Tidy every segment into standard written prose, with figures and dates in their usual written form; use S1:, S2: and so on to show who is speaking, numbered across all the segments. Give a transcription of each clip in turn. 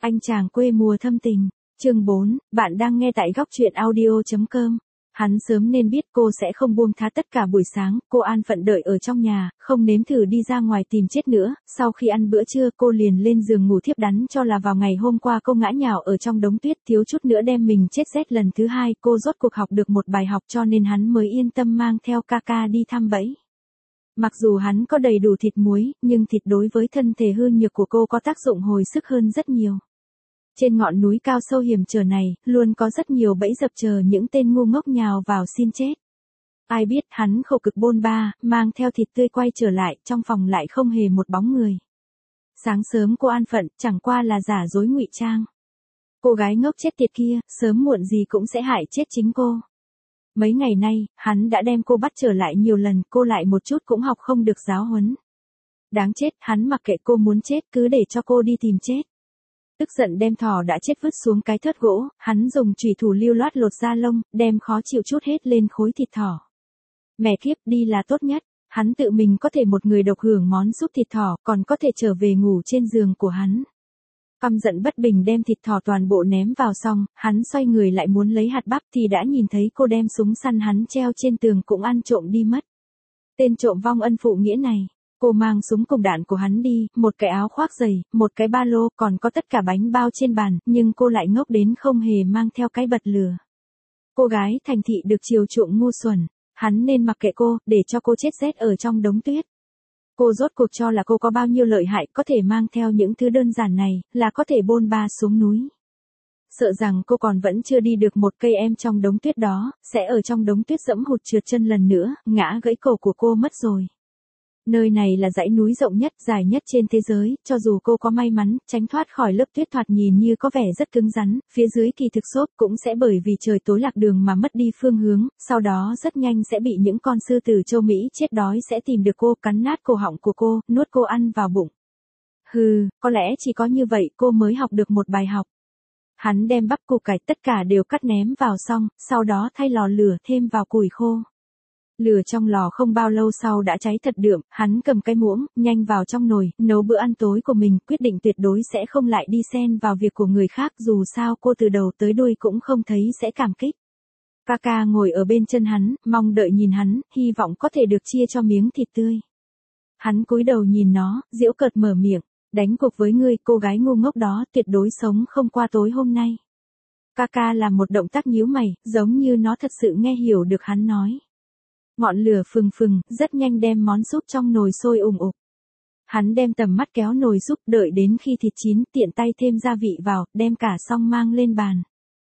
S1: Anh chàng quê mùa thâm tình. Chương 4, bạn đang nghe tại góc truyện audio.com. Hắn sớm nên biết cô sẽ không buông tha tất cả buổi sáng, cô an phận đợi ở trong nhà, không nếm thử đi ra ngoài tìm chết nữa. Sau khi ăn bữa trưa cô liền lên giường ngủ thiếp đắn cho là vào ngày hôm qua cô ngã nhào ở trong đống tuyết thiếu chút nữa đem mình chết rét lần thứ hai. Cô rốt cuộc học được một bài học cho nên hắn mới yên tâm mang theo Kaka đi thăm bẫy. Mặc dù hắn có đầy đủ thịt muối, nhưng thịt đối với thân thể hư nhược của cô có tác dụng hồi sức hơn rất nhiều. Trên ngọn núi cao sâu hiểm trở này, luôn có rất nhiều bẫy dập chờ những tên ngu ngốc nhào vào xin chết. Ai biết hắn khổ cực bôn ba, mang theo thịt tươi quay trở lại, trong phòng lại không hề một bóng người. Sáng sớm cô an phận, chẳng qua là giả dối ngụy trang. Cô gái ngốc chết tiệt kia, sớm muộn gì cũng sẽ hại chết chính cô. Mấy ngày nay, hắn đã đem cô bắt trở lại nhiều lần, cô lại một chút cũng học không được giáo huấn. Đáng chết, hắn mặc kệ cô muốn chết cứ để cho cô đi tìm chết. Tức giận đem thỏ đã chết vứt xuống cái thớt gỗ, hắn dùng chùy thủ lưu loát lột da lông, đem khó chịu chút hết lên khối thịt thỏ. Mẹ kiếp, đi là tốt nhất, hắn tự mình có thể một người độc hưởng món súp thịt thỏ, còn có thể trở về ngủ trên giường của hắn. Căm giận bất bình đem thịt thỏ toàn bộ ném vào xong, hắn xoay người lại muốn lấy hạt bắp thì đã nhìn thấy cô đem súng săn hắn treo trên tường cũng ăn trộm đi mất. Tên trộm vong ân phụ nghĩa này. Cô mang súng cùng đạn của hắn đi, một cái áo khoác dày, một cái ba lô, còn có tất cả bánh bao trên bàn, nhưng cô lại ngốc đến không hề mang theo cái bật lửa. Cô gái thành thị được chiều chuộng ngu xuẩn, hắn nên mặc kệ cô, để cho cô chết rét ở trong đống tuyết. Cô rốt cuộc cho là cô có bao nhiêu lợi hại, có thể mang theo những thứ đơn giản này, là có thể bôn ba xuống núi. Sợ rằng cô còn vẫn chưa đi được một cây em trong đống tuyết đó, sẽ ở trong đống tuyết dẫm hụt trượt chân lần nữa, ngã gãy cổ của cô mất rồi. Nơi này là dãy núi rộng nhất, dài nhất trên thế giới, cho dù cô có may mắn, tránh thoát khỏi lớp tuyết thoạt nhìn như có vẻ rất cứng rắn, phía dưới kỳ thực xốp cũng sẽ bởi vì trời tối lạc đường mà mất đi phương hướng, sau đó rất nhanh sẽ bị những con sư tử châu Mỹ chết đói sẽ tìm được cô, cắn nát cổ họng của cô, nuốt cô ăn vào bụng. Hừ, có lẽ chỉ có như vậy cô mới học được một bài học. Hắn đem bắp củ cải tất cả đều cắt ném vào xong, sau đó thay lò lửa thêm vào củi khô. Lửa trong lò không bao lâu sau đã cháy thật đượm, hắn cầm cái muỗng, nhanh vào trong nồi, nấu bữa ăn tối của mình, quyết định tuyệt đối sẽ không lại đi xen vào việc của người khác, dù sao cô từ đầu tới đuôi cũng không thấy sẽ cảm kích. Kaka ngồi ở bên chân hắn, mong đợi nhìn hắn, hy vọng có thể được chia cho miếng thịt tươi. Hắn cúi đầu nhìn nó, giễu cợt mở miệng, đánh cuộc với ngươi, cô gái ngu ngốc đó tuyệt đối sống không qua tối hôm nay. Kaka làm một động tác nhíu mày, giống như nó thật sự nghe hiểu được hắn nói. Ngọn lửa phừng phừng, rất nhanh đem món súp trong nồi sôi ùng ục. Hắn đem tầm mắt kéo nồi súp, đợi đến khi thịt chín, tiện tay thêm gia vị vào, đem cả xong mang lên bàn.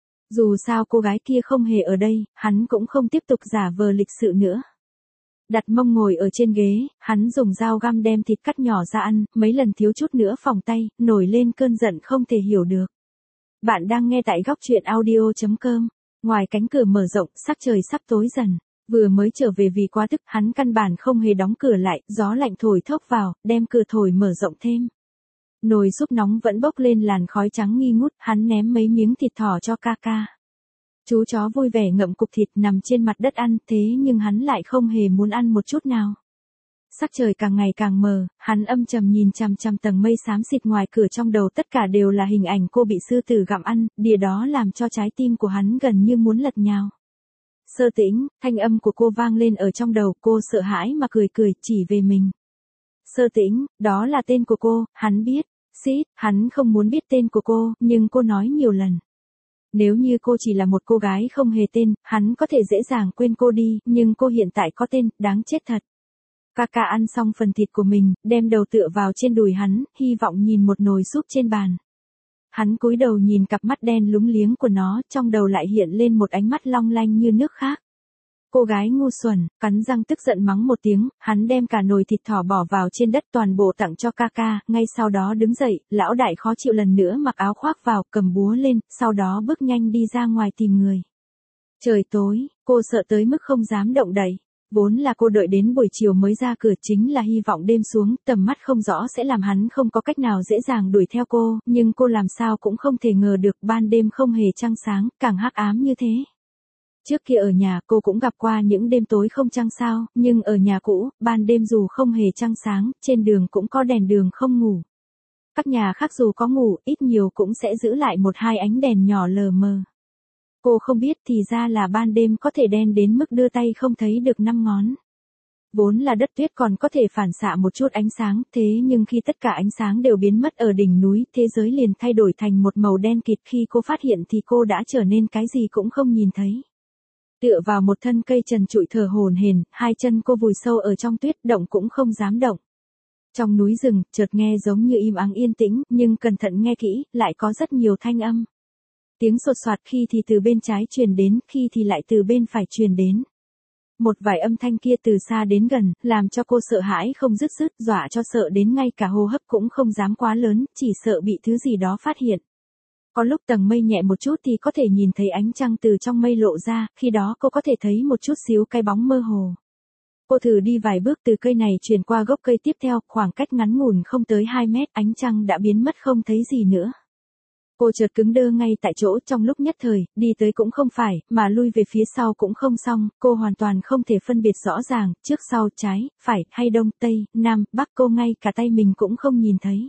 S1: Dù sao cô gái kia không hề ở đây, hắn cũng không tiếp tục giả vờ lịch sự nữa. Đặt mông ngồi ở trên ghế, hắn dùng dao găm đem thịt cắt nhỏ ra ăn, mấy lần thiếu chút nữa phỏng tay, nổi lên cơn giận không thể hiểu được. Bạn đang nghe tại góc truyện audio.com. Ngoài cánh cửa mở rộng, sắc trời sắp tối dần. Vừa mới trở về vì quá tức, hắn căn bản không hề đóng cửa lại, gió lạnh thổi thốc vào, đem cửa thổi mở rộng thêm. Nồi súp nóng vẫn bốc lên làn khói trắng nghi ngút, hắn ném mấy miếng thịt thỏ cho Kaka. Chú chó vui vẻ ngậm cục thịt nằm trên mặt đất ăn, thế nhưng hắn lại không hề muốn ăn một chút nào. Sắc trời càng ngày càng mờ, hắn âm trầm nhìn chằm chằm tầng mây xám xịt ngoài cửa, trong đầu tất cả đều là hình ảnh cô bị sư tử gặm ăn, điều đó làm cho trái tim của hắn gần như muốn lật nhào. Sơ Tĩnh, thanh âm của cô vang lên ở trong đầu, cô sợ hãi mà cười cười, chỉ về mình. Sơ Tĩnh, đó là tên của cô, hắn biết. Xít, hắn không muốn biết tên của cô, nhưng cô nói nhiều lần. Nếu như cô chỉ là một cô gái không hề tên, hắn có thể dễ dàng quên cô đi, nhưng cô hiện tại có tên, đáng chết thật. Kaka ăn xong phần thịt của mình, đem đầu tựa vào trên đùi hắn, hy vọng nhìn một nồi súp trên bàn. Hắn cúi đầu nhìn cặp mắt đen lúng liếng của nó, trong đầu lại hiện lên một ánh mắt long lanh như nước khác. Cô gái ngu xuẩn, cắn răng tức giận mắng một tiếng, hắn đem cả nồi thịt thỏ bỏ vào trên đất toàn bộ tặng cho Kaka, ngay sau đó đứng dậy, lão đại khó chịu lần nữa mặc áo khoác vào, cầm búa lên, sau đó bước nhanh đi ra ngoài tìm người. Trời tối, cô sợ tới mức không dám động đậy. Vốn là cô đợi đến buổi chiều mới ra cửa, chính là hy vọng đêm xuống, tầm mắt không rõ sẽ làm hắn không có cách nào dễ dàng đuổi theo cô, nhưng cô làm sao cũng không thể ngờ được ban đêm không hề trăng sáng, càng hắc ám như thế. Trước kia ở nhà cô cũng gặp qua những đêm tối không trăng sao, nhưng ở nhà cũ, ban đêm dù không hề trăng sáng, trên đường cũng có đèn đường không ngủ. Các nhà khác dù có ngủ, ít nhiều cũng sẽ giữ lại một hai ánh đèn nhỏ lờ mờ. Cô không biết thì ra là ban đêm có thể đen đến mức đưa tay không thấy được 5 ngón. Vốn là đất tuyết còn có thể phản xạ một chút ánh sáng, thế nhưng khi tất cả ánh sáng đều biến mất ở đỉnh núi, thế giới liền thay đổi thành một màu đen kịt. Khi cô phát hiện thì cô đã trở nên cái gì cũng không nhìn thấy. Tựa vào một thân cây trần trụi thở hổn hển, hai chân cô vùi sâu ở trong tuyết, động cũng không dám động. Trong núi rừng, chợt nghe giống như im ắng yên tĩnh, nhưng cẩn thận nghe kỹ, lại có rất nhiều thanh âm. Tiếng sột soạt khi thì từ bên trái truyền đến, khi thì lại từ bên phải truyền đến. Một vài âm thanh kia từ xa đến gần, làm cho cô sợ hãi không dứt, dọa cho sợ đến ngay cả hô hấp cũng không dám quá lớn, chỉ sợ bị thứ gì đó phát hiện. Có lúc tầng mây nhẹ một chút thì có thể nhìn thấy ánh trăng từ trong mây lộ ra, khi đó cô có thể thấy một chút xíu cái bóng mơ hồ. Cô thử đi vài bước từ cây này chuyển qua gốc cây tiếp theo, khoảng cách ngắn ngủn không tới 2 mét, ánh trăng đã biến mất không thấy gì nữa. Cô chợt cứng đơ ngay tại chỗ, trong lúc nhất thời, đi tới cũng không phải, mà lui về phía sau cũng không xong, cô hoàn toàn không thể phân biệt rõ ràng, trước sau, trái, phải, hay đông, tây, nam, bắc, cô ngay cả tay mình cũng không nhìn thấy.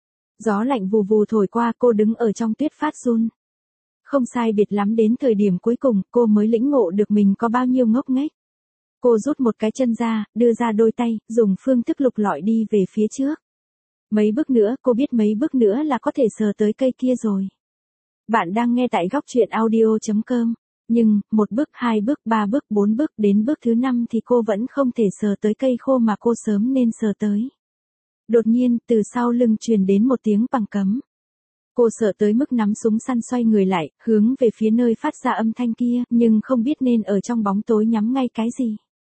S1: Gió lạnh vù vù thổi qua, cô đứng ở trong tuyết phát run. Không sai biệt lắm đến thời điểm cuối cùng, cô mới lĩnh ngộ được mình có bao nhiêu ngốc nghếch. Cô rút một cái chân ra, đưa ra đôi tay, dùng phương thức lục lọi đi về phía trước. Mấy bước nữa, cô biết mấy bước nữa là có thể sờ tới cây kia rồi. Bạn đang nghe tại góc truyện audio.com. Nhưng, một bước, 2 bước, 3 bước, 4 bước, đến bước thứ 5 thì cô vẫn không thể sờ tới cây khô mà cô sớm nên sờ tới. Đột nhiên, từ sau lưng truyền đến một tiếng bằng cấm. Cô sợ tới mức nắm súng săn xoay người lại, hướng về phía nơi phát ra âm thanh kia, nhưng không biết nên ở trong bóng tối nhắm ngay cái gì.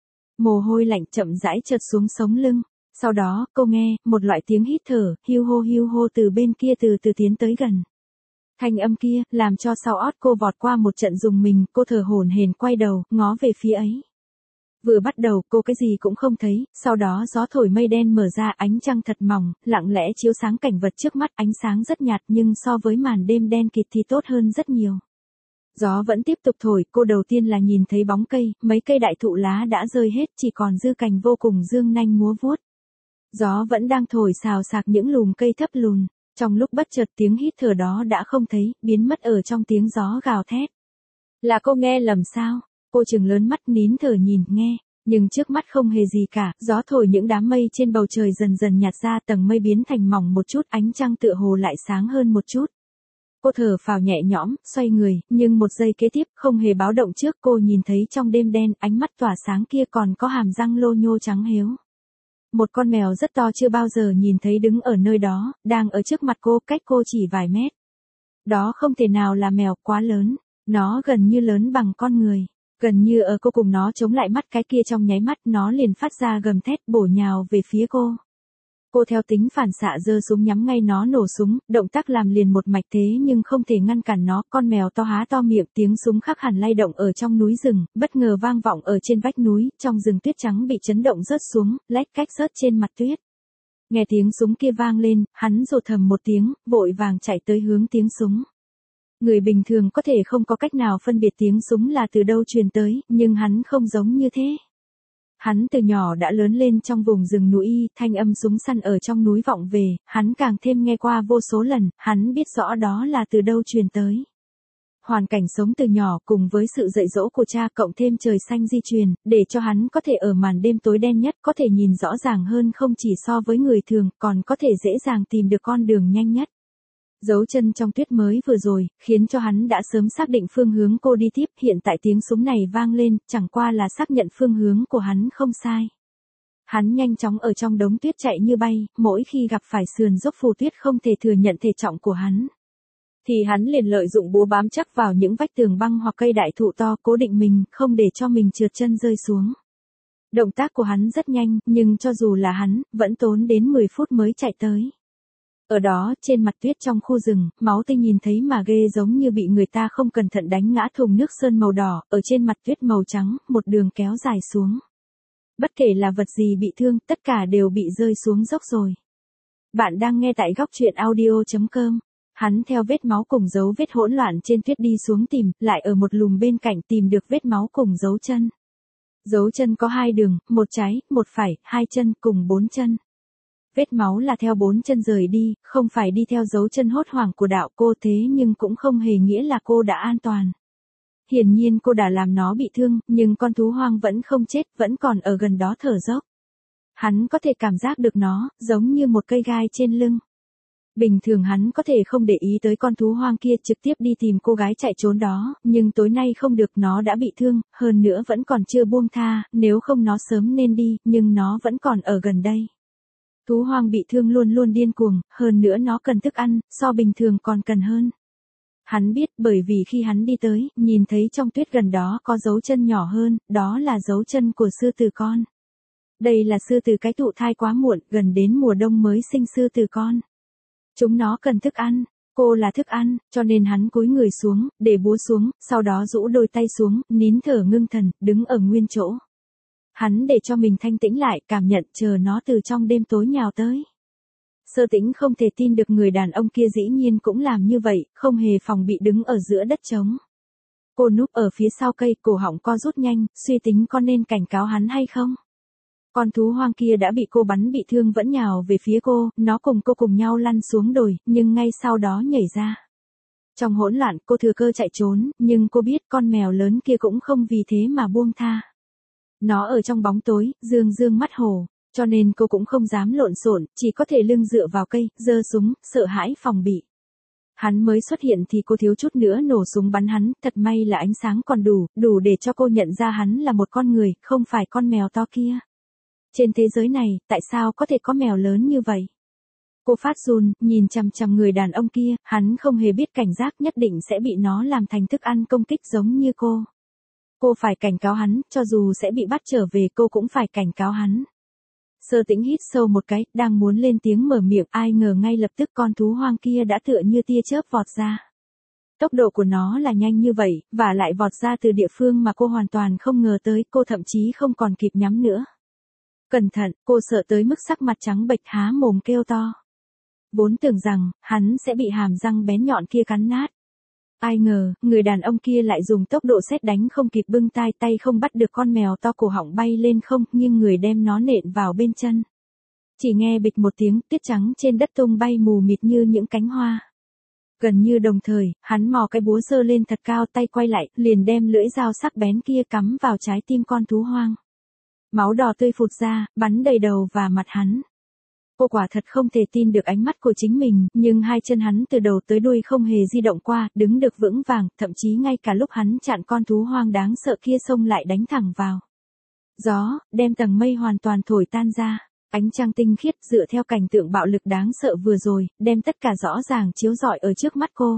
S1: Mồ hôi lạnh chậm rãi trượt xuống sống lưng. Sau đó, cô nghe, một loại tiếng hít thở, hiu hô từ bên kia từ từ tiến tới gần. Thanh âm kia, làm cho sau ót cô vọt qua một trận rùng mình, cô thở hổn hển quay đầu, ngó về phía ấy. Vừa bắt đầu, cô cái gì cũng không thấy, sau đó gió thổi mây đen mở ra, ánh trăng thật mỏng, lặng lẽ chiếu sáng cảnh vật trước mắt, ánh sáng rất nhạt nhưng so với màn đêm đen kịt thì tốt hơn rất nhiều. Gió vẫn tiếp tục thổi, cô đầu tiên là nhìn thấy bóng cây, mấy cây đại thụ lá đã rơi hết, chỉ còn dư cành vô cùng dương nanh múa vuốt. Gió vẫn đang thổi xào xạc những lùm cây thấp lùn, trong lúc bất chợt tiếng hít thở đó đã không thấy, biến mất ở trong tiếng gió gào thét. Là cô nghe lầm sao? Cô trừng lớn mắt nín thở nhìn nghe, nhưng trước mắt không hề gì cả, gió thổi những đám mây trên bầu trời dần dần nhạt ra, tầng mây biến thành mỏng một chút, ánh trăng tựa hồ lại sáng hơn một chút. Cô thở phào nhẹ nhõm, xoay người, nhưng một giây kế tiếp, không hề báo động trước, cô nhìn thấy trong đêm đen, ánh mắt tỏa sáng kia còn có hàm răng lô nhô trắng héo. Một con mèo rất to chưa bao giờ nhìn thấy đứng ở nơi đó, đang ở trước mặt cô, cách cô chỉ vài mét. Đó không thể nào là mèo, quá lớn, nó gần như lớn bằng con người. Gần như ở cô cùng nó chống lại mắt cái kia, trong nháy mắt nó liền phát ra gầm thét bổ nhào về phía cô. Cô theo tính phản xạ giơ súng nhắm ngay nó nổ súng, động tác làm liền một mạch, thế nhưng không thể ngăn cản nó, con mèo to há to miệng, tiếng súng khác hẳn lay động ở trong núi rừng, bất ngờ vang vọng ở trên vách núi, trong rừng tuyết trắng bị chấn động rớt xuống, lách cách rớt trên mặt tuyết. Nghe tiếng súng kia vang lên, hắn rồ thầm một tiếng, vội vàng chạy tới hướng tiếng súng. Người bình thường có thể không có cách nào phân biệt tiếng súng là từ đâu truyền tới, nhưng hắn không giống như thế. Hắn từ nhỏ đã lớn lên trong vùng rừng núi, thanh âm súng săn ở trong núi vọng về, hắn càng thêm nghe qua vô số lần, hắn biết rõ đó là từ đâu truyền tới. Hoàn cảnh sống từ nhỏ cùng với sự dạy dỗ của cha cộng thêm trời xanh di truyền, để cho hắn có thể ở màn đêm tối đen nhất có thể nhìn rõ ràng hơn, không chỉ so với người thường, còn có thể dễ dàng tìm được con đường nhanh nhất. Dấu chân trong tuyết mới vừa rồi, khiến cho hắn đã sớm xác định phương hướng cô đi tiếp, hiện tại tiếng súng này vang lên, chẳng qua là xác nhận phương hướng của hắn không sai. Hắn nhanh chóng ở trong đống tuyết chạy như bay, mỗi khi gặp phải sườn dốc phù tuyết không thể thừa nhận thể trọng của hắn. Thì hắn liền lợi dụng búa bám chắc vào những vách tường băng hoặc cây đại thụ to, cố định mình, không để cho mình trượt chân rơi xuống. Động tác của hắn rất nhanh, nhưng cho dù là hắn, vẫn tốn đến 10 phút mới chạy tới. Ở đó, trên mặt tuyết trong khu rừng, máu tươi nhìn thấy mà ghê, giống như bị người ta không cẩn thận đánh ngã thùng nước sơn màu đỏ, ở trên mặt tuyết màu trắng, một đường kéo dài xuống. Bất kể là vật gì bị thương, tất cả đều bị rơi xuống dốc rồi. Bạn đang nghe tại góc truyện audio.com. Hắn theo vết máu cùng dấu vết hỗn loạn trên tuyết đi xuống tìm, lại ở một lùm bên cạnh tìm được vết máu cùng dấu chân. Dấu chân có 2 đường, một trái, một phải, 2 chân cùng 4 chân. Vết máu là theo 4 chân rời đi, không phải đi theo dấu chân hốt hoảng của đạo cô, thế nhưng cũng không hề nghĩa là cô đã an toàn. Hiển nhiên cô đã làm nó bị thương, nhưng con thú hoang vẫn không chết, vẫn còn ở gần đó thở dốc. Hắn có thể cảm giác được nó, giống như một cây gai trên lưng. Bình thường hắn có thể không để ý tới con thú hoang kia, trực tiếp đi tìm cô gái chạy trốn đó, nhưng tối nay không được, nó đã bị thương, hơn nữa vẫn còn chưa buông tha, nếu không nó sớm nên đi, nhưng nó vẫn còn ở gần đây. Thú hoang bị thương luôn luôn điên cuồng, hơn nữa nó cần thức ăn, so bình thường còn cần hơn. Hắn biết, bởi vì khi hắn đi tới, nhìn thấy trong tuyết gần đó có dấu chân nhỏ hơn, đó là dấu chân của sư tử con. Đây là sư tử cái thụ thai quá muộn, gần đến mùa đông mới sinh sư tử con. Chúng nó cần thức ăn, cô là thức ăn, cho nên hắn cúi người xuống, để búa xuống, sau đó rũ đôi tay xuống, nín thở ngưng thần, đứng ở nguyên chỗ. Hắn để cho mình thanh tĩnh lại, cảm nhận, chờ nó từ trong đêm tối nhào tới. Sơ Tĩnh không thể tin được người đàn ông kia dĩ nhiên cũng làm như vậy, không hề phòng bị đứng ở giữa đất trống. Cô núp ở phía sau cây, cổ họng co rút nhanh, suy tính có nên cảnh cáo hắn hay không. Con thú hoang kia đã bị cô bắn bị thương vẫn nhào về phía cô, nó cùng cô cùng nhau lăn xuống đồi, nhưng ngay sau đó nhảy ra. Trong hỗn loạn, cô thừa cơ chạy trốn, nhưng cô biết con mèo lớn kia cũng không vì thế mà buông tha. Nó ở trong bóng tối, dương mắt hổ, cho nên cô cũng không dám lộn xộn, chỉ có thể lưng dựa vào cây, giơ súng, sợ hãi phòng bị. Hắn mới xuất hiện thì cô thiếu chút nữa nổ súng bắn hắn, thật may là ánh sáng còn đủ để cho cô nhận ra hắn là một con người, không phải con mèo to kia. Trên thế giới này, tại sao có thể có mèo lớn như vậy? Cô phát run, nhìn chằm chằm người đàn ông kia, hắn không hề biết cảnh giác nhất định sẽ bị nó làm thành thức ăn công kích giống như cô. Cô phải cảnh cáo hắn, cho dù sẽ bị bắt trở về cô cũng phải cảnh cáo hắn. Sơ Tĩnh hít sâu một cái, đang muốn lên tiếng mở miệng, ai ngờ ngay lập tức con thú hoang kia đã tựa như tia chớp vọt ra. Tốc độ của nó là nhanh như vậy, và lại vọt ra từ địa phương mà cô hoàn toàn không ngờ tới, cô thậm chí không còn kịp nhắm nữa. Cẩn thận, cô sợ tới mức sắc mặt trắng bệch há mồm kêu to. Vốn tưởng rằng, hắn sẽ bị hàm răng bén nhọn kia cắn nát. Ai ngờ, người đàn ông kia lại dùng tốc độ sét đánh không kịp bưng tay không bắt được con mèo to, cổ họng bay lên không, nhưng người đem nó nện vào bên chân. Chỉ nghe bịch một tiếng, tuyết trắng trên đất tung bay mù mịt như những cánh hoa. Gần như đồng thời, hắn mò cái búa giơ lên thật cao, tay quay lại, liền đem lưỡi dao sắc bén kia cắm vào trái tim con thú hoang. Máu đỏ tươi phụt ra, bắn đầy đầu và mặt hắn. Cô quả thật không thể tin được ánh mắt của chính mình, nhưng hai chân hắn từ đầu tới đuôi không hề di động qua, đứng được vững vàng, thậm chí ngay cả lúc hắn chặn con thú hoang đáng sợ kia xông lại đánh thẳng vào. Gió, đem tầng mây hoàn toàn thổi tan ra, ánh trăng tinh khiết dựa theo cảnh tượng bạo lực đáng sợ vừa rồi, đem tất cả rõ ràng chiếu rọi ở trước mắt cô.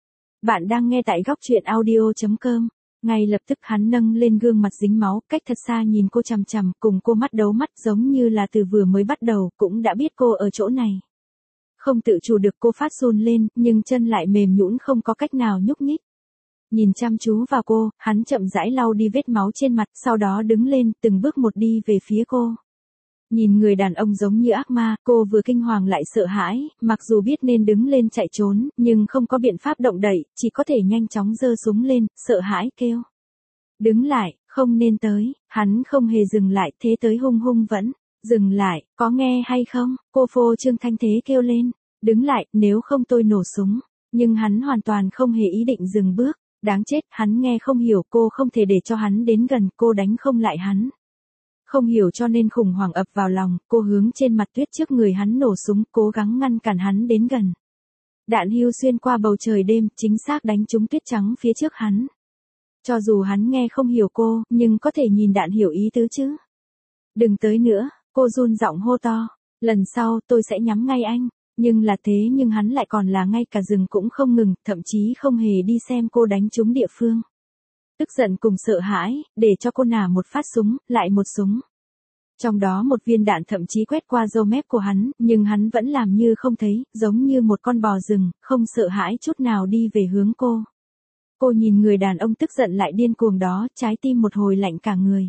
S1: Bạn đang nghe tại góc truyện audio.com. Ngay lập tức hắn nâng lên gương mặt dính máu, cách thật xa nhìn cô chằm chằm, cùng cô mắt đấu mắt giống như là từ vừa mới bắt đầu, cũng đã biết cô ở chỗ này. Không tự chủ được cô phát run lên, nhưng chân lại mềm nhũn không có cách nào nhúc nhích. Nhìn chăm chú vào cô, hắn chậm rãi lau đi vết máu trên mặt, sau đó đứng lên, từng bước một đi về phía cô. Nhìn người đàn ông giống như ác ma, cô vừa kinh hoàng lại sợ hãi, mặc dù biết nên đứng lên chạy trốn, nhưng không có biện pháp động đậy, chỉ có thể nhanh chóng giơ súng lên, sợ hãi kêu. Đứng lại, không nên tới, hắn không hề dừng lại, thế tới hung vẫn. Dừng lại, có nghe hay không? Cô phô trương thanh thế kêu lên. Đứng lại, nếu không tôi nổ súng. Nhưng hắn hoàn toàn không hề ý định dừng bước. Đáng chết, hắn nghe không hiểu, cô không thể để cho hắn đến gần, cô đánh không lại hắn. Không hiểu cho nên khủng hoảng ập vào lòng, cô hướng trên mặt tuyết trước người hắn nổ súng, cố gắng ngăn cản hắn đến gần. Đạn hưu xuyên qua bầu trời đêm, chính xác đánh trúng tuyết trắng phía trước hắn. Cho dù hắn nghe không hiểu cô, nhưng có thể nhìn đạn hiểu ý tứ chứ. Đừng tới nữa, cô run giọng hô to. Lần sau, tôi sẽ nhắm ngay anh. Nhưng là thế nhưng hắn lại còn là ngay cả rừng cũng không ngừng, thậm chí không hề đi xem cô đánh trúng địa phương. Tức giận cùng sợ hãi, để cho cô nả một phát súng, lại một súng. Trong đó một viên đạn thậm chí quét qua râu mép của hắn, nhưng hắn vẫn làm như không thấy, giống như một con bò rừng, không sợ hãi chút nào đi về hướng cô. Cô nhìn người đàn ông tức giận lại điên cuồng đó, trái tim một hồi lạnh cả người.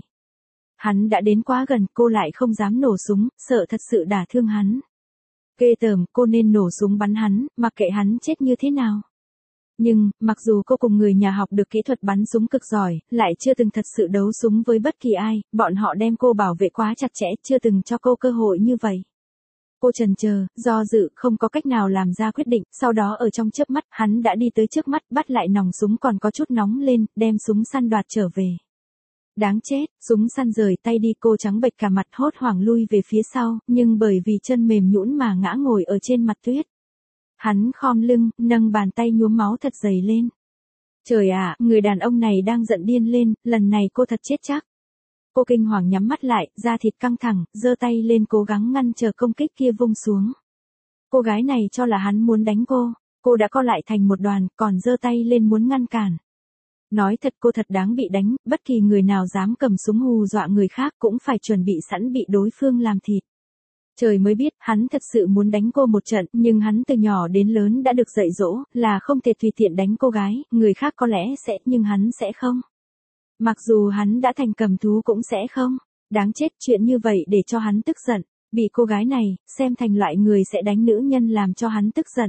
S1: Hắn đã đến quá gần, cô lại không dám nổ súng, sợ thật sự đả thương hắn. Ghê tởm, cô nên nổ súng bắn hắn, mặc kệ hắn chết như thế nào. Nhưng, mặc dù cô cùng người nhà học được kỹ thuật bắn súng cực giỏi, lại chưa từng thật sự đấu súng với bất kỳ ai, bọn họ đem cô bảo vệ quá chặt chẽ, chưa từng cho cô cơ hội như vậy. Cô chần chờ, do dự, không có cách nào làm ra quyết định, sau đó ở trong chớp mắt, hắn đã đi tới trước mắt, bắt lại nòng súng còn có chút nóng lên, đem súng săn đoạt trở về. Đáng chết, súng săn rời tay đi, cô trắng bệch cả mặt, hốt hoảng lui về phía sau, nhưng bởi vì chân mềm nhũn mà ngã ngồi ở trên mặt tuyết. Hắn khom lưng, nâng bàn tay nhuốm máu thật dày lên. Trời ạ, người đàn ông này đang giận điên lên, lần này cô thật chết chắc. Cô kinh hoàng nhắm mắt lại, da thịt căng thẳng, giơ tay lên cố gắng ngăn chờ công kích kia vung xuống. Cô gái này cho là hắn muốn đánh cô đã co lại thành một đoàn, còn giơ tay lên muốn ngăn cản. Nói thật, cô thật đáng bị đánh, bất kỳ người nào dám cầm súng hù dọa người khác cũng phải chuẩn bị sẵn bị đối phương làm thịt. Trời mới biết, hắn thật sự muốn đánh cô một trận, nhưng hắn từ nhỏ đến lớn đã được dạy dỗ, là không thể tùy tiện đánh cô gái, người khác có lẽ sẽ, nhưng hắn sẽ không. Mặc dù hắn đã thành cầm thú cũng sẽ không. Đáng chết, chuyện như vậy để cho hắn tức giận. Bị cô gái này, xem thành loại người sẽ đánh nữ nhân làm cho hắn tức giận.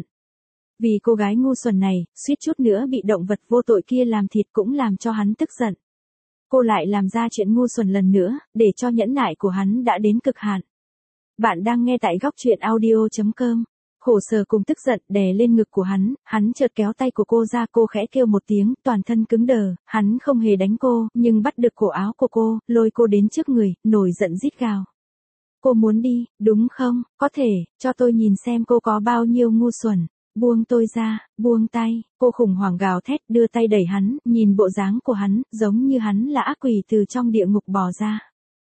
S1: Vì cô gái ngu xuẩn này, suýt chút nữa bị động vật vô tội kia làm thịt cũng làm cho hắn tức giận. Cô lại làm ra chuyện ngu xuẩn lần nữa, để cho nhẫn nại của hắn đã đến cực hạn. Bạn đang nghe tại góc truyện audio.com. Khổ sở cùng tức giận đè lên ngực của hắn chợt kéo tay của cô ra, cô khẽ kêu một tiếng, toàn thân cứng đờ, hắn không hề đánh cô, nhưng bắt được cổ áo của cô, lôi cô đến trước người, nổi giận rít gào. Cô muốn đi, đúng không, có thể, cho tôi nhìn xem cô có bao nhiêu ngu xuẩn. Buông tôi ra, buông tay, cô khủng hoảng gào thét, đưa tay đẩy hắn, nhìn bộ dáng của hắn, giống như hắn là ác quỷ từ trong địa ngục bò ra.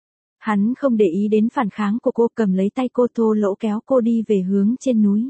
S1: Hắn không để ý đến phản kháng của cô, cầm lấy tay cô thô lỗ kéo cô đi về hướng trên núi.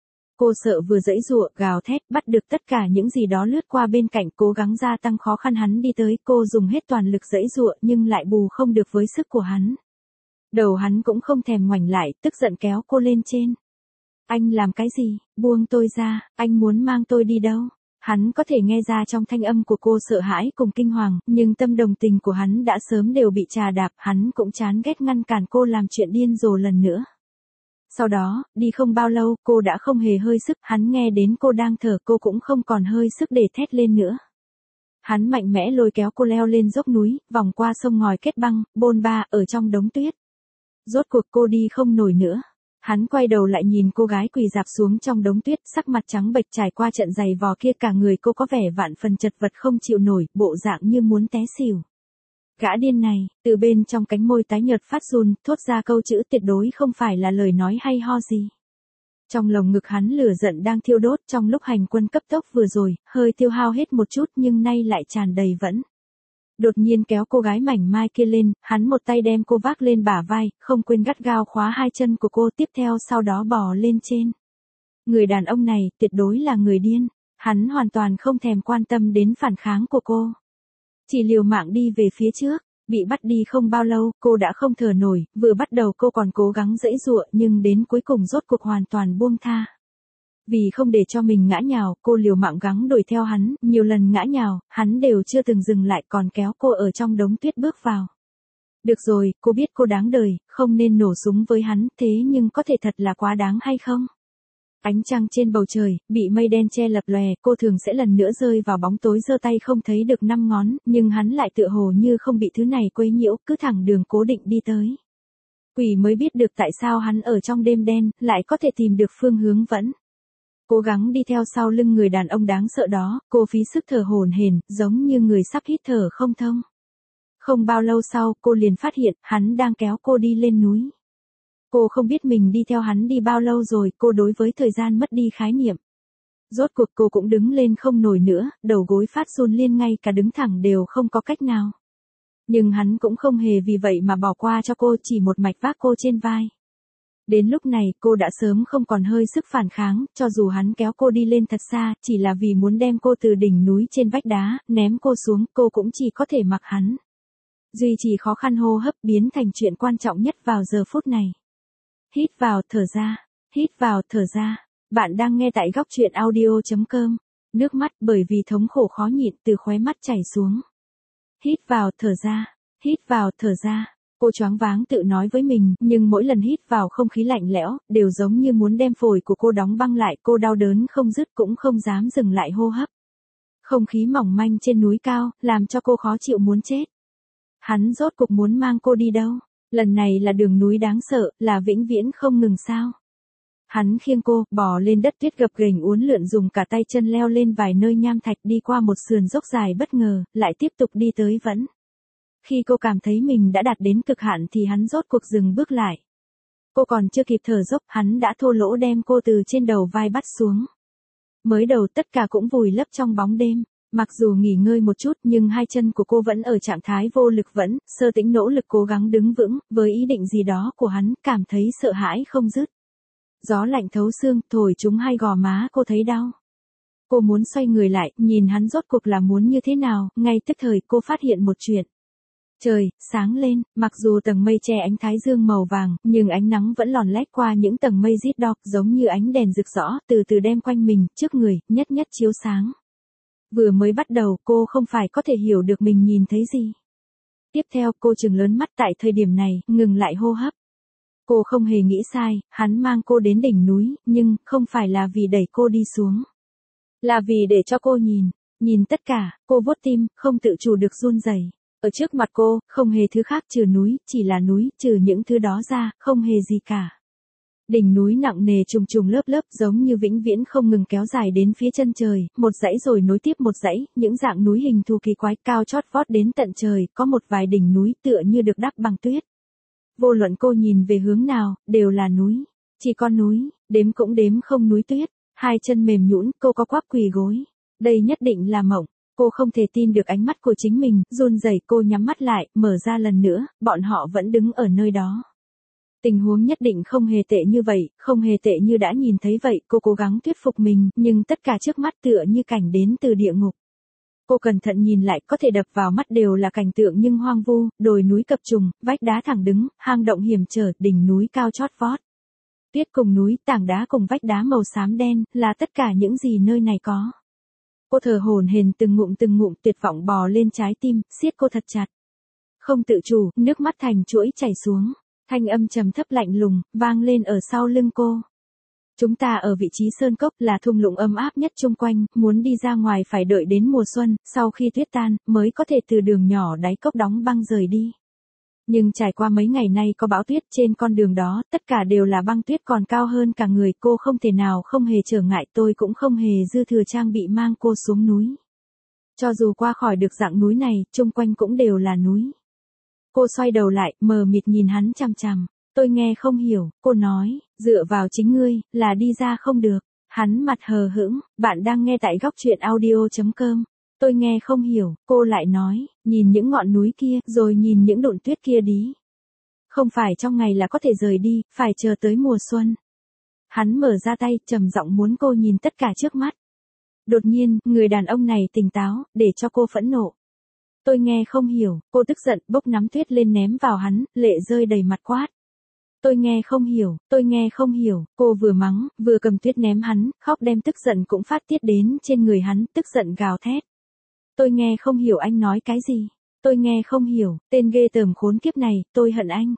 S1: Cô sợ vừa giãy giụa, gào thét, bắt được tất cả những gì đó lướt qua bên cạnh, cố gắng gia tăng khó khăn hắn đi tới, cô dùng hết toàn lực giãy giụa nhưng lại bù không được với sức của hắn. Đầu hắn cũng không thèm ngoảnh lại, tức giận kéo cô lên trên. Anh làm cái gì, buông tôi ra, anh muốn mang tôi đi đâu? Hắn có thể nghe ra trong thanh âm của cô sợ hãi cùng kinh hoàng, nhưng tâm đồng tình của hắn đã sớm đều bị trà đạp, hắn cũng chán ghét ngăn cản cô làm chuyện điên rồ lần nữa. Sau đó, đi không bao lâu, cô đã không hề hơi sức, hắn nghe đến cô đang thở, cô cũng không còn hơi sức để thét lên nữa. Hắn mạnh mẽ lôi kéo cô leo lên dốc núi, vòng qua sông ngòi kết băng, bôn ba, ở trong đống tuyết. Rốt cuộc cô đi không nổi nữa. Hắn quay đầu lại nhìn cô gái quỳ rạp xuống trong đống tuyết, sắc mặt trắng bệch trải qua trận giày vò kia, cả người cô có vẻ vạn phần chật vật không chịu nổi, bộ dạng như muốn té xỉu. Gã điên này, từ bên trong cánh môi tái nhợt phát run, thốt ra câu chữ tuyệt đối không phải là lời nói hay ho gì. Trong lồng ngực hắn lửa giận đang thiêu đốt, trong lúc hành quân cấp tốc vừa rồi, hơi tiêu hao hết một chút nhưng nay lại tràn đầy vẫn. Đột nhiên kéo cô gái mảnh mai kia lên, hắn một tay đem cô vác lên bả vai, không quên gắt gao khóa hai chân của cô, tiếp theo sau đó bò lên trên. Người đàn ông này tuyệt đối là người điên, hắn hoàn toàn không thèm quan tâm đến phản kháng của cô. Chỉ liều mạng đi về phía trước, bị bắt đi không bao lâu, cô đã không thở nổi, vừa bắt đầu cô còn cố gắng giãy giụa nhưng đến cuối cùng rốt cuộc hoàn toàn buông tha. Vì không để cho mình ngã nhào, cô liều mạng gắng đuổi theo hắn, nhiều lần ngã nhào, hắn đều chưa từng dừng lại còn kéo cô ở trong đống tuyết bước vào. Được rồi, cô biết cô đáng đời, không nên nổ súng với hắn, thế nhưng có thể thật là quá đáng hay không? Ánh trăng trên bầu trời, bị mây đen che lập lòe, cô thường sẽ lần nữa rơi vào bóng tối, giơ tay không thấy được năm ngón, nhưng hắn lại tựa hồ như không bị thứ này quấy nhiễu, cứ thẳng đường cố định đi tới. Quỷ mới biết được tại sao hắn ở trong đêm đen, lại có thể tìm được phương hướng vẫn. Cố gắng đi theo sau lưng người đàn ông đáng sợ đó, cô phí sức thở hổn hển, giống như người sắp hít thở không thông. Không bao lâu sau, cô liền phát hiện, hắn đang kéo cô đi lên núi. Cô không biết mình đi theo hắn đi bao lâu rồi, cô đối với thời gian mất đi khái niệm. Rốt cuộc cô cũng đứng lên không nổi nữa, đầu gối phát run liên, ngay cả đứng thẳng đều không có cách nào. Nhưng hắn cũng không hề vì vậy mà bỏ qua cho cô, chỉ một mạch vác cô trên vai. Đến lúc này, cô đã sớm không còn hơi sức phản kháng, cho dù hắn kéo cô đi lên thật xa, chỉ là vì muốn đem cô từ đỉnh núi trên vách đá, ném cô xuống, cô cũng chỉ có thể mặc hắn. Duy trì khó khăn hô hấp biến thành chuyện quan trọng nhất vào giờ phút này. Hít vào, thở ra, hít vào, thở ra. Bạn đang nghe tại góc truyện audio.com. Nước mắt bởi vì thống khổ khó nhịn từ khóe mắt chảy xuống. Hít vào, thở ra, hít vào, thở ra. Cô choáng váng tự nói với mình, nhưng mỗi lần hít vào không khí lạnh lẽo, đều giống như muốn đem phổi của cô đóng băng lại, cô đau đớn không dứt cũng không dám dừng lại hô hấp. Không khí mỏng manh trên núi cao, làm cho cô khó chịu muốn chết. Hắn rốt cuộc muốn mang cô đi đâu? Lần này là đường núi đáng sợ, là vĩnh viễn không ngừng sao? Hắn khiêng cô, bò lên đất tuyết gập ghềnh uốn lượn dùng cả tay chân leo lên vài nơi nham thạch đi qua một sườn dốc dài bất ngờ, lại tiếp tục đi tới vẫn. Khi cô cảm thấy mình đã đạt đến cực hạn thì hắn rốt cuộc dừng bước lại. Cô còn chưa kịp thở dốc, hắn đã thô lỗ đem cô từ trên đầu vai bắt xuống. Mới đầu tất cả cũng vùi lấp trong bóng đêm. Mặc dù nghỉ ngơi một chút nhưng hai chân của cô vẫn ở trạng thái vô lực vẫn, Sơ Tĩnh nỗ lực cố gắng đứng vững, với ý định gì đó của hắn, cảm thấy sợ hãi không dứt. Gió lạnh thấu xương, thổi trúng hai gò má cô thấy đau. Cô muốn xoay người lại, nhìn hắn rốt cuộc là muốn như thế nào, ngay tức thời cô phát hiện một chuyện. Trời, sáng lên, mặc dù tầng mây che ánh thái dương màu vàng, nhưng ánh nắng vẫn lòn lách qua những tầng mây rít đỏ, giống như ánh đèn rực rỡ, từ từ đem quanh mình, trước người, nhất nhất chiếu sáng. Vừa mới bắt đầu, cô không phải có thể hiểu được mình nhìn thấy gì. Tiếp theo, cô trừng lớn mắt tại thời điểm này, ngừng lại hô hấp. Cô không hề nghĩ sai, hắn mang cô đến đỉnh núi, nhưng không phải là vì đẩy cô đi xuống. Là vì để cho cô nhìn tất cả, cô vuốt tim, không tự chủ được run rẩy. Ở trước mặt cô, không hề thứ khác trừ núi, chỉ là núi, trừ những thứ đó ra, không hề gì cả. Đỉnh núi nặng nề trùng trùng lớp lớp giống như vĩnh viễn không ngừng kéo dài đến phía chân trời, một dãy rồi nối tiếp một dãy, những dạng núi hình thù kỳ quái cao chót vót đến tận trời, có một vài đỉnh núi tựa như được đắp bằng tuyết. Vô luận cô nhìn về hướng nào, đều là núi. Chỉ có núi, đếm cũng đếm không núi tuyết. Hai chân mềm nhũn, cô có quắp quỳ gối. Đây nhất định là mộng. Cô không thể tin được ánh mắt của chính mình, run rẩy cô nhắm mắt lại, mở ra lần nữa, bọn họ vẫn đứng ở nơi đó. Tình huống nhất định không hề tệ như vậy, không hề tệ như đã nhìn thấy vậy, cô cố gắng thuyết phục mình, nhưng tất cả trước mắt tựa như cảnh đến từ địa ngục. Cô cẩn thận nhìn lại, có thể đập vào mắt đều là cảnh tượng nhưng hoang vu, đồi núi cập trùng, vách đá thẳng đứng, hang động hiểm trở, đỉnh núi cao chót vót. Tuyết cùng núi, tảng đá cùng vách đá màu xám đen, là tất cả những gì nơi này có. Cô thở hổn hển từng ngụm tuyệt vọng bò lên trái tim, siết cô thật chặt. Không tự chủ, nước mắt thành chuỗi chảy xuống. Thanh âm trầm thấp lạnh lùng, vang lên ở sau lưng cô. Chúng ta ở vị trí sơn cốc là thung lũng ấm áp nhất chung quanh, muốn đi ra ngoài phải đợi đến mùa xuân, sau khi tuyết tan, mới có thể từ đường nhỏ đáy cốc đóng băng rời đi. Nhưng trải qua mấy ngày nay có bão tuyết trên con đường đó, tất cả đều là băng tuyết còn cao hơn cả người, cô không thể nào không hề trở ngại, tôi cũng không hề dư thừa trang bị mang cô xuống núi. Cho dù qua khỏi được dạng núi này, chung quanh cũng đều là núi. Cô xoay đầu lại, mờ mịt nhìn hắn chằm chằm. Tôi nghe không hiểu, cô nói, dựa vào chính ngươi, là đi ra không được. Hắn mặt hờ hững, bạn đang nghe tại góc truyện audio.com. Tôi nghe không hiểu, cô lại nói, nhìn những ngọn núi kia, rồi nhìn những đụn tuyết kia đi. Không phải trong ngày là có thể rời đi, phải chờ tới mùa xuân. Hắn mở ra tay, trầm giọng muốn cô nhìn tất cả trước mắt. Đột nhiên, người đàn ông này tỉnh táo, để cho cô phẫn nộ. Tôi nghe không hiểu, cô tức giận, bốc nắm tuyết lên ném vào hắn, lệ rơi đầy mặt quát. Tôi nghe không hiểu, cô vừa mắng, vừa cầm tuyết ném hắn, khóc đem tức giận cũng phát tiết đến trên người hắn, tức giận gào thét. Tôi nghe không hiểu anh nói cái gì, tôi nghe không hiểu, tên ghê tởm khốn kiếp này, tôi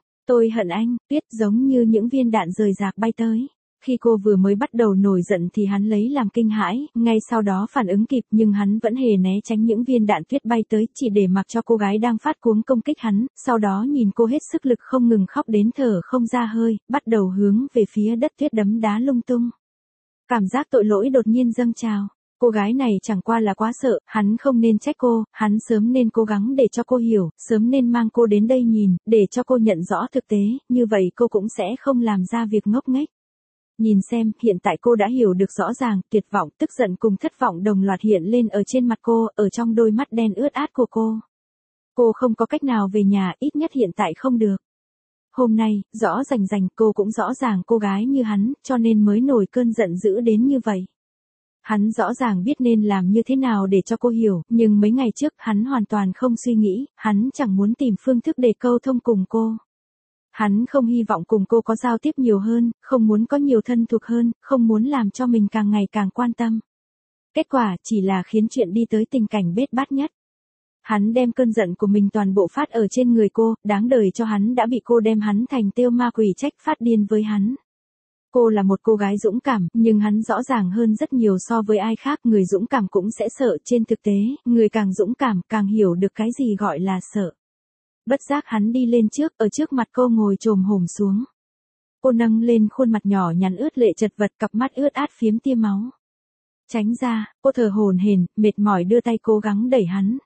S1: hận anh, tuyết giống như những viên đạn rời rạc bay tới. Khi cô vừa mới bắt đầu nổi giận thì hắn lấy làm kinh hãi, ngay sau đó phản ứng kịp nhưng hắn vẫn hề né tránh những viên đạn tuyết bay tới chỉ để mặc cho cô gái đang phát cuống công kích hắn, sau đó nhìn cô hết sức lực không ngừng khóc đến thở không ra hơi, bắt đầu hướng về phía đất tuyết đấm đá lung tung. Cảm giác tội lỗi đột nhiên dâng trào. Cô gái này chẳng qua là quá sợ, hắn không nên trách cô, hắn sớm nên cố gắng để cho cô hiểu, sớm nên mang cô đến đây nhìn, để cho cô nhận rõ thực tế, như vậy cô cũng sẽ không làm ra việc ngốc nghếch. Nhìn xem, hiện tại cô đã hiểu được rõ ràng, tuyệt vọng, tức giận cùng thất vọng đồng loạt hiện lên ở trên mặt cô, ở trong đôi mắt đen ướt át của cô. Cô không có cách nào về nhà, ít nhất hiện tại không được. Hôm nay, rõ rành cô cũng rõ ràng cô gái như hắn, cho nên mới nổi cơn giận dữ đến như vậy. Hắn rõ ràng biết nên làm như thế nào để cho cô hiểu, nhưng mấy ngày trước hắn hoàn toàn không suy nghĩ, hắn chẳng muốn tìm phương thức để câu thông cùng cô. Hắn không hy vọng cùng cô có giao tiếp nhiều hơn, không muốn có nhiều thân thuộc hơn, không muốn làm cho mình càng ngày càng quan tâm. Kết quả chỉ là khiến chuyện đi tới tình cảnh bết bát nhất. Hắn đem cơn giận của mình toàn bộ phát ở trên người cô, đáng đời cho hắn đã bị cô đem hắn thành tiêu ma quỷ trách phát điên với hắn. Cô là một cô gái dũng cảm, nhưng hắn rõ ràng hơn rất nhiều so với ai khác, người dũng cảm cũng sẽ sợ, trên thực tế, người càng dũng cảm càng hiểu được cái gì gọi là sợ. Bất giác hắn đi lên trước, ở trước mặt cô ngồi chồm hổm xuống. Cô nâng lên khuôn mặt nhỏ nhắn ướt lệ chật vật, cặp mắt ướt át phiếm tia máu. Tránh ra, cô thở hổn hển, mệt mỏi đưa tay cố gắng đẩy hắn.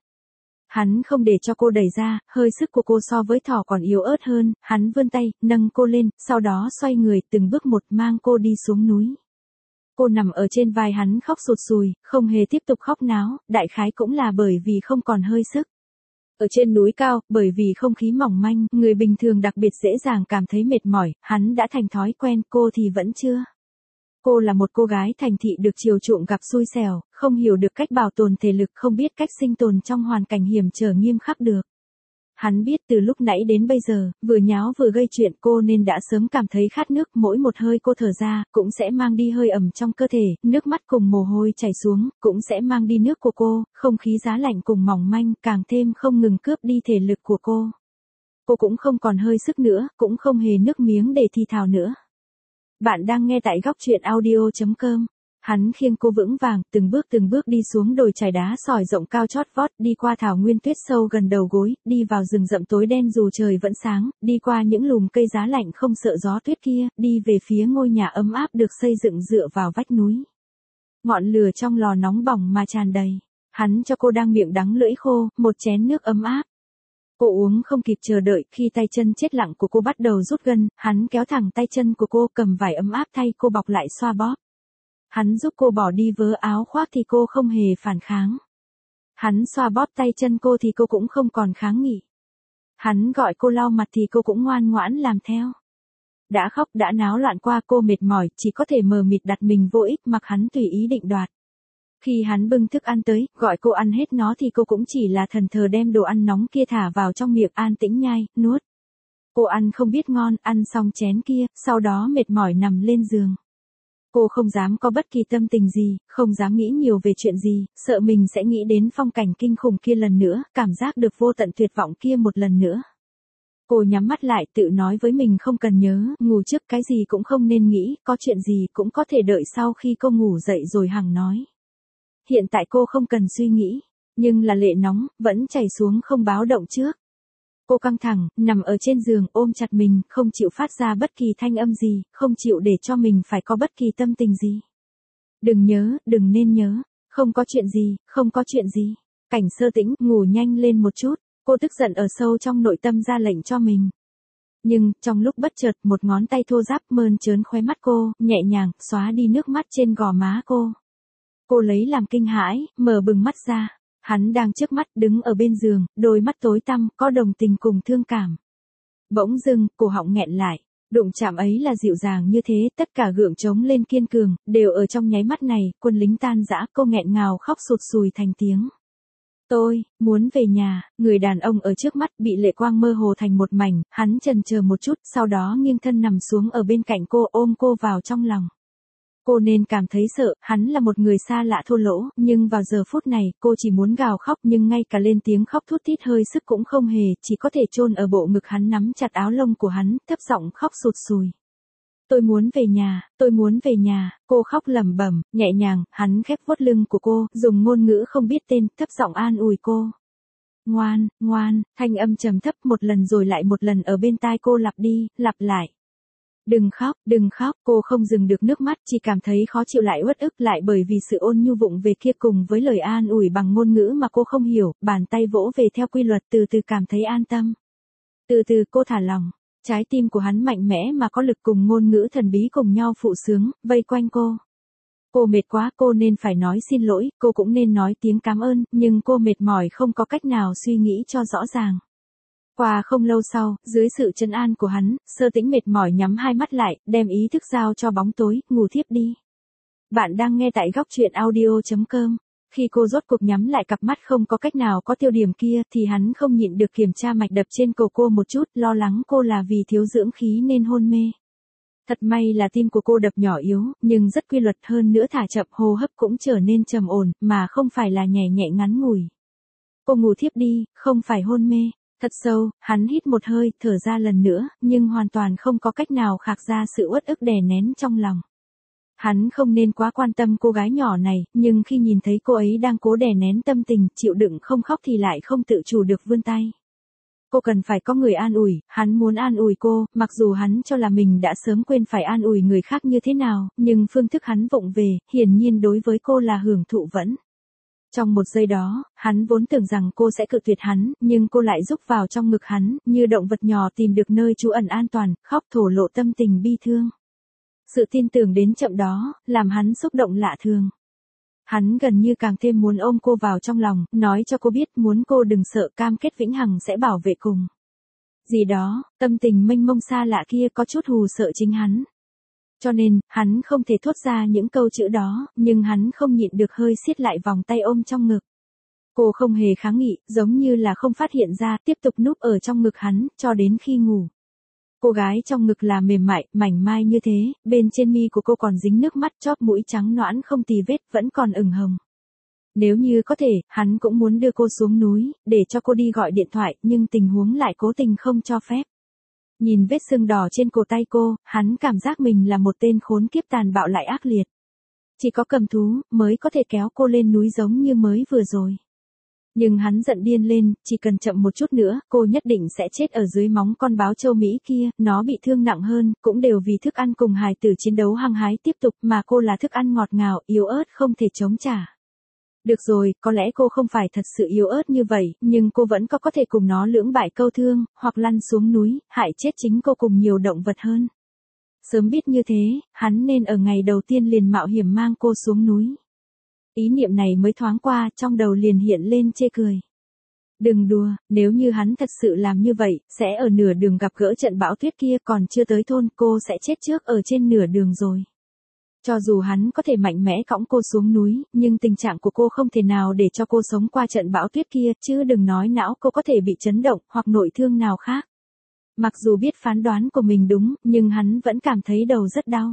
S1: Hắn không để cho cô đẩy ra, hơi sức của cô so với thỏ còn yếu ớt hơn, hắn vươn tay, nâng cô lên, sau đó xoay người từng bước một mang cô đi xuống núi. Cô nằm ở trên vai hắn khóc sụt sùi, không hề tiếp tục khóc náo, đại khái cũng là bởi vì không còn hơi sức. Ở trên núi cao, bởi vì không khí mỏng manh, người bình thường đặc biệt dễ dàng cảm thấy mệt mỏi, hắn đã thành thói quen, cô thì vẫn chưa. Cô là một cô gái thành thị được chiều chuộng gặp xui xẻo, không hiểu được cách bảo tồn thể lực, không biết cách sinh tồn trong hoàn cảnh hiểm trở nghiêm khắc được. Hắn biết từ lúc nãy đến bây giờ, vừa nháo vừa gây chuyện, cô nên đã sớm cảm thấy khát nước, mỗi một hơi cô thở ra, cũng sẽ mang đi hơi ẩm trong cơ thể, nước mắt cùng mồ hôi chảy xuống, cũng sẽ mang đi nước của cô, không khí giá lạnh cùng mỏng manh, càng thêm không ngừng cướp đi thể lực của cô. Cô cũng không còn hơi sức nữa, cũng không hề nước miếng để thì thào nữa. Bạn đang nghe tại góc truyện audio.com. Hắn khiêng cô vững vàng, từng bước đi xuống đồi chải đá sỏi rộng cao chót vót, đi qua thảo nguyên tuyết sâu gần đầu gối, đi vào rừng rậm tối đen dù trời vẫn sáng, đi qua những lùm cây giá lạnh không sợ gió tuyết kia, đi về phía ngôi nhà ấm áp được xây dựng dựa vào vách núi. Ngọn lửa trong lò nóng bỏng mà tràn đầy. Hắn cho cô đang miệng đắng lưỡi khô, một chén nước ấm áp. Cô uống không kịp chờ đợi, khi tay chân chết lặng của cô bắt đầu rút gân, hắn kéo thẳng tay chân của cô, cầm vải ấm áp thay cô bọc lại xoa bóp. Hắn giúp cô bỏ đi vớ áo khoác thì cô không hề phản kháng. Hắn xoa bóp tay chân cô thì cô cũng không còn kháng nghị. Hắn gọi cô lau mặt thì cô cũng ngoan ngoãn làm theo. Đã khóc đã náo loạn qua, cô mệt mỏi, chỉ có thể mờ mịt đặt mình vô ích mặc hắn tùy ý định đoạt. Khi hắn bưng thức ăn tới, gọi cô ăn hết nó thì cô cũng chỉ là thần thờ đem đồ ăn nóng kia thả vào trong miệng, an tĩnh nhai, nuốt. Cô ăn không biết ngon, ăn xong chén kia, sau đó mệt mỏi nằm lên giường. Cô không dám có bất kỳ tâm tình gì, không dám nghĩ nhiều về chuyện gì, sợ mình sẽ nghĩ đến phong cảnh kinh khủng kia lần nữa, cảm giác được vô tận tuyệt vọng kia một lần nữa. Cô nhắm mắt lại tự nói với mình không cần nhớ, ngủ trước cái gì cũng không nên nghĩ, có chuyện gì cũng có thể đợi sau khi cô ngủ dậy rồi hằng nói. Hiện tại cô không cần suy nghĩ, nhưng là lệ nóng, vẫn chảy xuống không báo động trước. Cô căng thẳng, nằm ở trên giường ôm chặt mình, không chịu phát ra bất kỳ thanh âm gì, không chịu để cho mình phải có bất kỳ tâm tình gì. Đừng nhớ, đừng nên nhớ, không có chuyện gì, không có chuyện gì. Cảnh Sơ Tĩnh, ngủ nhanh lên một chút, cô tức giận ở sâu trong nội tâm ra lệnh cho mình. Nhưng, trong lúc bất chợt, một ngón tay thô ráp mơn trớn khóe mắt cô, nhẹ nhàng, xóa đi nước mắt trên gò má cô. Cô lấy làm kinh hãi, mở bừng mắt ra. Hắn đang trước mắt, đứng ở bên giường, đôi mắt tối tăm, có đồng tình cùng thương cảm. Bỗng dưng, cổ họng nghẹn lại. Đụng chạm ấy là dịu dàng như thế, tất cả gượng trống lên kiên cường, đều ở trong nháy mắt này, quân lính tan rã, cô nghẹn ngào khóc sụt sùi thành tiếng. Tôi, muốn về nhà, người đàn ông ở trước mắt bị lệ quang mơ hồ thành một mảnh, hắn chần chờ một chút, sau đó nghiêng thân nằm xuống ở bên cạnh cô, ôm cô vào trong lòng. Cô nên cảm thấy sợ, hắn là một người xa lạ thô lỗ, nhưng vào giờ phút này, cô chỉ muốn gào khóc nhưng ngay cả lên tiếng khóc thút thít hơi sức cũng không hề, chỉ có thể chôn ở bộ ngực hắn nắm chặt áo lông của hắn, thấp giọng khóc sụt sùi. Tôi muốn về nhà, tôi muốn về nhà, cô khóc lẩm bẩm, nhẹ nhàng, hắn khép vuốt lưng của cô, dùng ngôn ngữ không biết tên, thấp giọng an ủi cô. Ngoan, ngoan, thanh âm trầm thấp một lần rồi lại một lần ở bên tai cô lặp đi, lặp lại. Đừng khóc, cô không dừng được nước mắt, chỉ cảm thấy khó chịu lại uất ức lại bởi vì sự ôn nhu vụng về kia cùng với lời an ủi bằng ngôn ngữ mà cô không hiểu, bàn tay vỗ về theo quy luật từ từ cảm thấy an tâm. Từ từ cô thả lòng, trái tim của hắn mạnh mẽ mà có lực cùng ngôn ngữ thần bí cùng nhau phụ sướng, vây quanh cô. Cô mệt quá, cô nên phải nói xin lỗi, cô cũng nên nói tiếng cảm ơn, nhưng cô mệt mỏi không có cách nào suy nghĩ cho rõ ràng. Qua không lâu sau, dưới sự trấn an của hắn, Sơ Tĩnh mệt mỏi nhắm hai mắt lại, đem ý thức giao cho bóng tối, ngủ thiếp đi. Bạn đang nghe tại góc truyện audio.com. Khi cô rốt cuộc nhắm lại cặp mắt không có cách nào có tiêu điểm kia thì hắn không nhịn được kiểm tra mạch đập trên cổ cô một chút, lo lắng cô là vì thiếu dưỡng khí nên hôn mê. Thật may là tim của cô đập nhỏ yếu, nhưng rất quy luật hơn nữa thả chậm, hô hấp cũng trở nên trầm ổn, mà không phải là nhẹ nhẹ ngắn ngủi. Cô ngủ thiếp đi, không phải hôn mê. Thật sâu, hắn hít một hơi, thở ra lần nữa, nhưng hoàn toàn không có cách nào khạc ra sự uất ức đè nén trong lòng. Hắn không nên quá quan tâm cô gái nhỏ này, nhưng khi nhìn thấy cô ấy đang cố đè nén tâm tình, chịu đựng không khóc thì lại không tự chủ được vươn tay. Cô cần phải có người an ủi, hắn muốn an ủi cô, mặc dù hắn cho là mình đã sớm quên phải an ủi người khác như thế nào, nhưng phương thức hắn vụng về, hiển nhiên đối với cô là hưởng thụ vẫn. Trong một giây đó, hắn vốn tưởng rằng cô sẽ cự tuyệt hắn, nhưng cô lại rúc vào trong ngực hắn, như động vật nhỏ tìm được nơi trú ẩn an toàn, khóc thổ lộ tâm tình bi thương. Sự tin tưởng đến chậm đó, làm hắn xúc động lạ thường. Hắn gần như càng thêm muốn ôm cô vào trong lòng, nói cho cô biết muốn cô đừng sợ, cam kết vĩnh hằng sẽ bảo vệ cùng. Gì đó, tâm tình mênh mông xa lạ kia có chút hù sợ chính hắn. Cho nên, hắn không thể thốt ra những câu chữ đó, nhưng hắn không nhịn được hơi siết lại vòng tay ôm trong ngực. Cô không hề kháng nghị, giống như là không phát hiện ra, tiếp tục núp ở trong ngực hắn, cho đến khi ngủ. Cô gái trong ngực là mềm mại, mảnh mai như thế, bên trên mi của cô còn dính nước mắt, chóp mũi trắng nõn không tì vết, vẫn còn ửng hồng. Nếu như có thể, hắn cũng muốn đưa cô xuống núi, để cho cô đi gọi điện thoại, nhưng tình huống lại cố tình không cho phép. Nhìn vết sưng đỏ trên cổ tay cô, hắn cảm giác mình là một tên khốn kiếp tàn bạo lại ác liệt. Chỉ có cầm thú, mới có thể kéo cô lên núi giống như mới vừa rồi. Nhưng hắn giận điên lên, chỉ cần chậm một chút nữa, cô nhất định sẽ chết ở dưới móng con báo châu Mỹ kia, nó bị thương nặng hơn, cũng đều vì thức ăn cùng hài tử chiến đấu hăng hái tiếp tục, mà cô là thức ăn ngọt ngào, yếu ớt không thể chống trả. Được rồi, có lẽ cô không phải thật sự yếu ớt như vậy, nhưng cô vẫn có thể cùng nó lưỡng bại câu thương, hoặc lăn xuống núi, hại chết chính cô cùng nhiều động vật hơn. Sớm biết như thế, hắn nên ở ngày đầu tiên liền mạo hiểm mang cô xuống núi. Ý niệm này mới thoáng qua, trong đầu liền hiện lên chê cười. Đừng đùa, nếu như hắn thật sự làm như vậy, sẽ ở nửa đường gặp gỡ trận bão tuyết kia, còn chưa tới thôn, cô sẽ chết trước ở trên nửa đường rồi. Cho dù hắn có thể mạnh mẽ cõng cô xuống núi, nhưng tình trạng của cô không thể nào để cho cô sống qua trận bão tuyết kia, chứ đừng nói não cô có thể bị chấn động, hoặc nội thương nào khác. Mặc dù biết phán đoán của mình đúng, nhưng hắn vẫn cảm thấy đầu rất đau.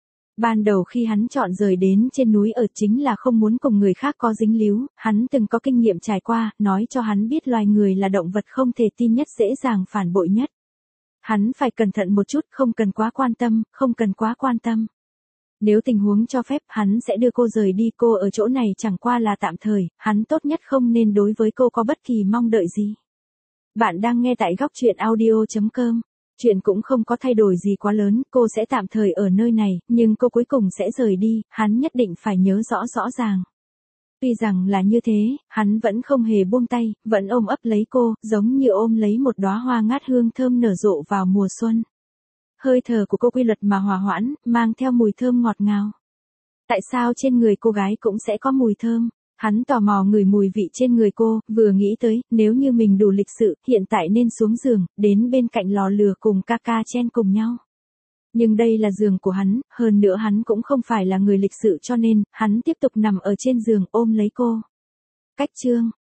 S1: Ban đầu khi hắn chọn rời đến trên núi ở chính là không muốn cùng người khác có dính líu, hắn từng có kinh nghiệm trải qua, nói cho hắn biết loài người là động vật không thể tin nhất, dễ dàng phản bội nhất. Hắn phải cẩn thận một chút, không cần quá quan tâm, không cần quá quan tâm. Nếu tình huống cho phép, hắn sẽ đưa cô rời đi, cô ở chỗ này chẳng qua là tạm thời, hắn tốt nhất không nên đối với cô có bất kỳ mong đợi gì. Bạn đang nghe tại góc truyện audio.com. Chuyện cũng không có thay đổi gì quá lớn, cô sẽ tạm thời ở nơi này, nhưng cô cuối cùng sẽ rời đi, hắn nhất định phải nhớ rõ rõ ràng. Tuy rằng là như thế, hắn vẫn không hề buông tay, vẫn ôm ấp lấy cô, giống như ôm lấy một đóa hoa ngát hương thơm nở rộ vào mùa xuân. Hơi thở của cô quy luật mà hòa hoãn, mang theo mùi thơm ngọt ngào. Tại sao trên người cô gái cũng sẽ có mùi thơm? Hắn tò mò ngửi mùi vị trên người cô, vừa nghĩ tới, nếu như mình đủ lịch sự, hiện tại nên xuống giường, đến bên cạnh lò lửa cùng ca chen cùng nhau. Nhưng đây là giường của hắn, hơn nữa hắn cũng không phải là người lịch sự cho nên, hắn tiếp tục nằm ở trên giường ôm lấy cô. Cách chương